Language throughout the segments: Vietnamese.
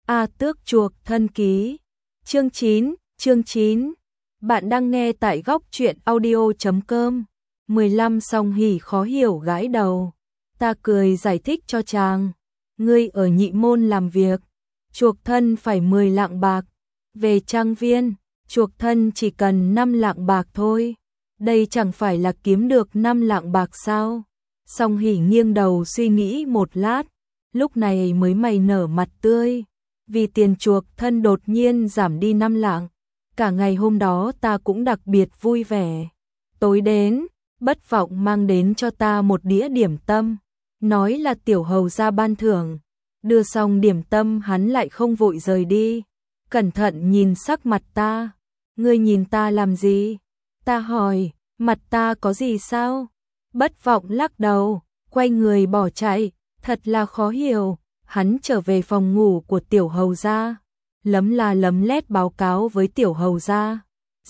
A Tước chuộc thân ký. Chương 9. Bạn đang nghe tại góc truyện audio.com. 15 Song Hỷ khó hiểu gãi đầu. Ta cười giải thích cho chàng. Ngươi ở Nhị Môn làm việc, chuộc thân phải 10 lạng bạc. Về trang viên, chuộc thân chỉ cần 5 lạng bạc thôi. Đây chẳng phải là kiếm được 5 lạng bạc sao? Song Hỷ nghiêng đầu suy nghĩ một lát, lúc này mới mày nở mặt tươi. Vì tiền chuộc thân đột nhiên giảm đi 5 lạng. Cả ngày hôm đó ta cũng đặc biệt vui vẻ. Tối đến, Bất Vọng mang đến cho ta một đĩa điểm tâm, nói là tiểu hầu gia ban thưởng. Đưa xong điểm tâm hắn lại không vội rời đi, cẩn thận nhìn sắc mặt ta. Ngươi nhìn ta làm gì? Ta hỏi, mặt ta có gì sao? Bất Vọng lắc đầu, quay người bỏ chạy, thật là khó hiểu. Hắn trở về phòng ngủ của tiểu hầu gia, lấm la lấm lét báo cáo với tiểu hầu gia.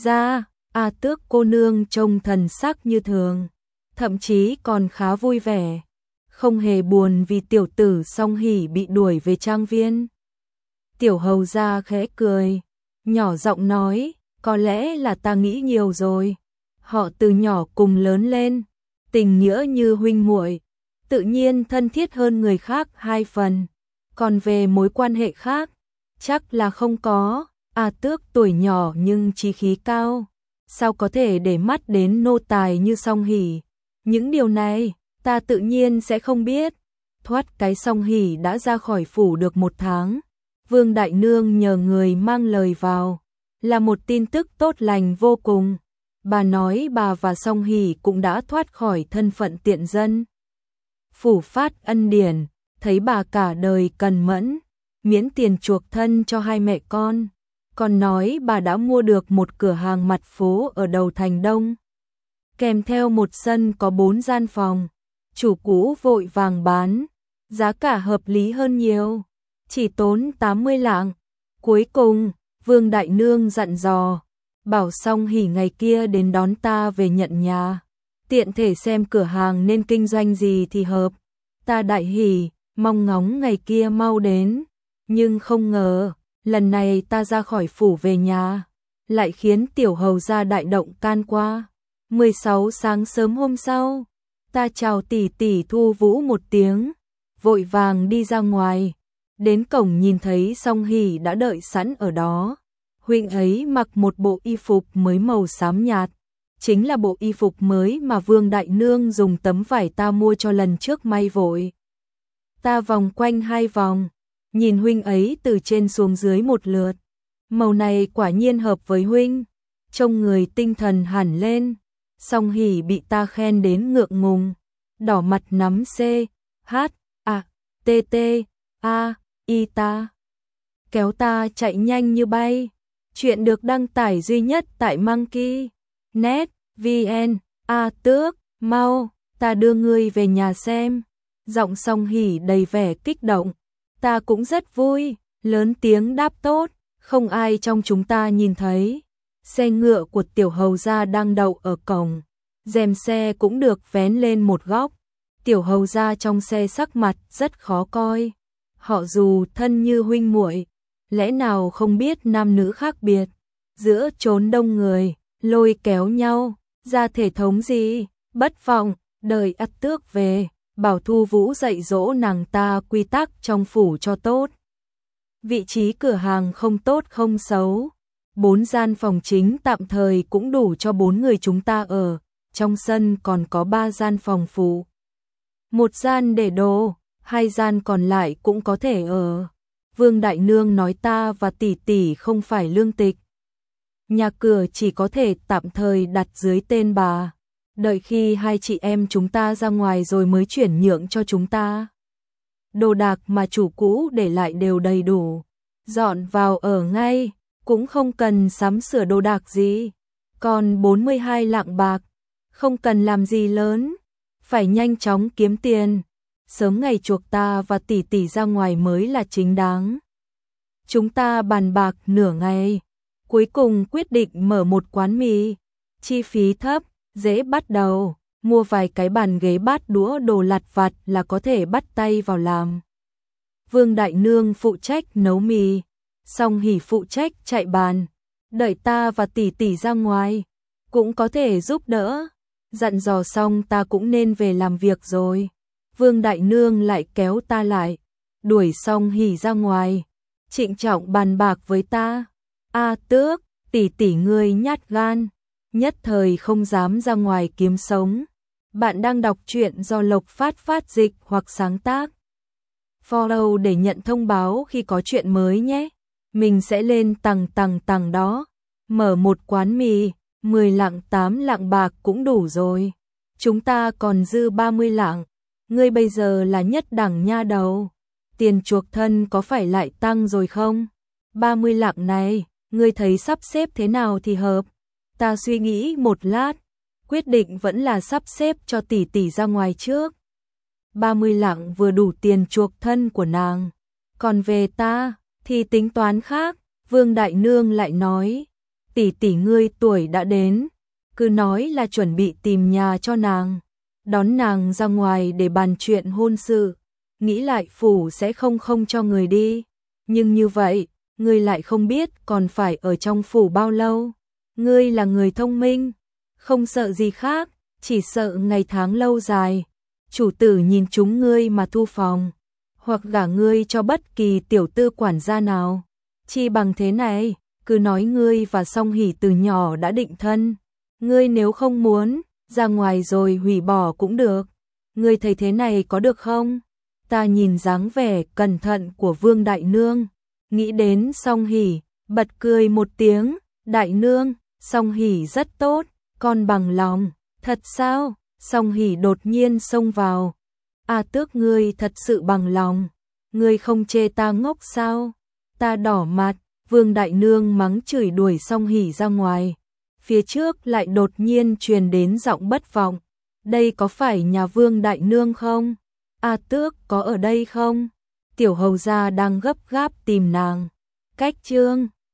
A Tước cô nương trông thần sắc như thường, thậm chí còn khá vui vẻ, không hề buồn vì tiểu tử Song Hỷ bị đuổi về trang viên. Tiểu hầu gia khẽ cười, nhỏ giọng nói, có lẽ là ta nghĩ nhiều rồi. Họ từ nhỏ cùng lớn lên, tình nghĩa như huynh muội, tự nhiên thân thiết hơn người khác 2 phần. Còn về mối quan hệ khác, chắc là không có. A Tước tuổi nhỏ nhưng chí khí cao, sao có thể để mắt đến nô tài như Song Hỷ? Những điều này, ta tự nhiên sẽ không biết. Thoát cái Song Hỷ đã ra khỏi phủ được 1 tháng. Vương Đại Nương nhờ người mang lời vào, là một tin tức tốt lành vô cùng. Bà nói bà và Song Hỷ cũng đã thoát khỏi thân phận tiện dân. Phủ phát ân điển, thấy bà cả đời cần mẫn, miễn tiền chuộc thân cho 2 mẹ con. Còn nói bà đã mua được một cửa hàng mặt phố ở đầu thành Đông, kèm theo một sân có 4 gian phòng. Chủ cũ vội vàng bán, giá cả hợp lý hơn nhiều, chỉ tốn 80 lạng. Cuối cùng, Vương Đại Nương dặn dò, bảo Song Hỷ ngày kia đến đón ta về nhận nhà, tiện thể xem cửa hàng nên kinh doanh gì thì hợp. Ta đại hỉ, mong ngóng ngày kia mau đến, nhưng không ngờ, lần này ta ra khỏi phủ về nhà, lại khiến tiểu hầu gia đại động can qua. 16 sáng sớm hôm sau, ta chào tỷ tỷ Thu Vũ một tiếng, vội vàng đi ra ngoài, đến cổng nhìn thấy Song Hỷ đã đợi sẵn ở đó. Huynh ấy mặc một bộ y phục mới màu xám nhạt, chính là bộ y phục mới mà Vương Đại Nương dùng tấm vải ta mua cho lần trước may vội. Ta vòng quanh 2 vòng, nhìn huynh ấy từ trên xuống dưới một lượt. Màu này quả nhiên hợp với huynh, trông người tinh thần hẳn lên. Song Hỷ bị ta khen đến ngượng ngùng, đỏ mặt nắm CHATTA ta, kéo ta chạy nhanh như bay. Chuyện được đăng tải duy nhất tại Monkey.net vn. A Tước, mau, ta đưa ngươi về nhà xem. Giọng Song Hỷ đầy vẻ kích động. Ta cũng rất vui, lớn tiếng đáp tốt. Không ai trong chúng ta nhìn thấy. Xe ngựa của tiểu hầu gia đang đậu ở cổng, rèm xe cũng được vén lên một góc. Tiểu hầu gia trong xe sắc mặt rất khó coi. Họ dù thân như huynh muội, lẽ nào không biết nam nữ khác biệt, giữa chốn đông người, lôi kéo nhau, ra thể thống gì? Bất Vọng, đợi A Tước về, bảo Thu Vũ dạy dỗ nàng ta quy tắc trong phủ cho tốt. Vị trí cửa hàng không tốt không xấu, 4 gian phòng chính tạm thời cũng đủ cho 4 người chúng ta ở, trong sân còn có 3 gian phòng phụ. 1 gian để đồ, 2 gian còn lại cũng có thể ở. Vương Đại Nương nói ta và tỷ tỷ không phải lương tịch, nhà cửa chỉ có thể tạm thời đặt dưới tên bà, đợi khi 2 chị em chúng ta ra ngoài rồi mới chuyển nhượng cho chúng ta. Đồ đạc mà chủ cũ để lại đều đầy đủ, dọn vào ở ngay, cũng không cần sắm sửa đồ đạc gì. Còn 42 lạng bạc, không cần làm gì lớn, phải nhanh chóng kiếm tiền, sớm ngày chuộc ta và tỷ tỷ ra ngoài mới là chính đáng. Chúng ta bàn bạc nửa ngày, cuối cùng quyết định mở một quán mì, chi phí thấp, dễ bắt đầu, mua vài cái bàn ghế bát đũa đồ lặt vặt là có thể bắt tay vào làm. Vương Đại Nương phụ trách nấu mì, Song Hỷ phụ trách chạy bàn, đợi ta và tỷ tỷ ra ngoài, cũng có thể giúp đỡ. Dặn dò xong ta cũng nên về làm việc rồi. Vương Đại Nương lại kéo ta lại, đuổi Song Hỷ ra ngoài, trịnh trọng bàn bạc với ta. A Tước, tỷ tỷ ngươi nhát gan, nhất thời không dám ra ngoài kiếm sống. Bạn đang đọc truyện do Lộc Phát phát dịch hoặc sáng tác. Follow để nhận thông báo khi có chuyện mới nhé. Mình sẽ lên tầng đó. Mở một quán mì, 10 lạng 8 lạng bạc cũng đủ rồi. Chúng ta còn dư 30 lạng. Ngươi bây giờ là nhất đẳng nha đầu. Tiền chuộc thân có phải lại tăng rồi không? 30 lạng này, ngươi thấy sắp xếp thế nào thì hợp? Ta suy nghĩ một lát, quyết định vẫn là sắp xếp cho tỷ tỷ ra ngoài trước. 30 lạng vừa đủ tiền chuộc thân của nàng. Còn về ta, thì tính toán khác. Vương Đại Nương lại nói, tỷ tỷ ngươi tuổi đã đến, cứ nói là chuẩn bị tìm nhà cho nàng, đón nàng ra ngoài để bàn chuyện hôn sự. Nghĩ lại phủ sẽ không cho người đi. Nhưng như vậy, ngươi lại không biết còn phải ở trong phủ bao lâu. Ngươi là người thông minh, không sợ gì khác, chỉ sợ ngày tháng lâu dài. Chủ tử nhìn chúng ngươi mà thu phòng, hoặc gả ngươi cho bất kỳ tiểu tư quản gia nào. Chi bằng thế này, cứ nói ngươi và Song Hỷ từ nhỏ đã định thân. Ngươi nếu không muốn, ra ngoài rồi hủy bỏ cũng được. Ngươi thấy thế này có được không? Ta nhìn dáng vẻ cẩn thận của Vương Đại Nương, nghĩ đến Song Hỷ, bật cười một tiếng. Đại Nương, Song Hỷ rất tốt, con bằng lòng. Thật sao? Song Hỷ đột nhiên xông vào. A Tước ngươi thật sự bằng lòng. Ngươi không chê ta ngốc sao? Ta đỏ mặt. Vương Đại Nương mắng chửi đuổi Song Hỷ ra ngoài. Phía trước lại đột nhiên truyền đến giọng bất vọng. Đây có phải nhà Vương Đại Nương không? A Tước có ở đây không? Tiểu hầu gia đang gấp gáp tìm nàng. Cách chương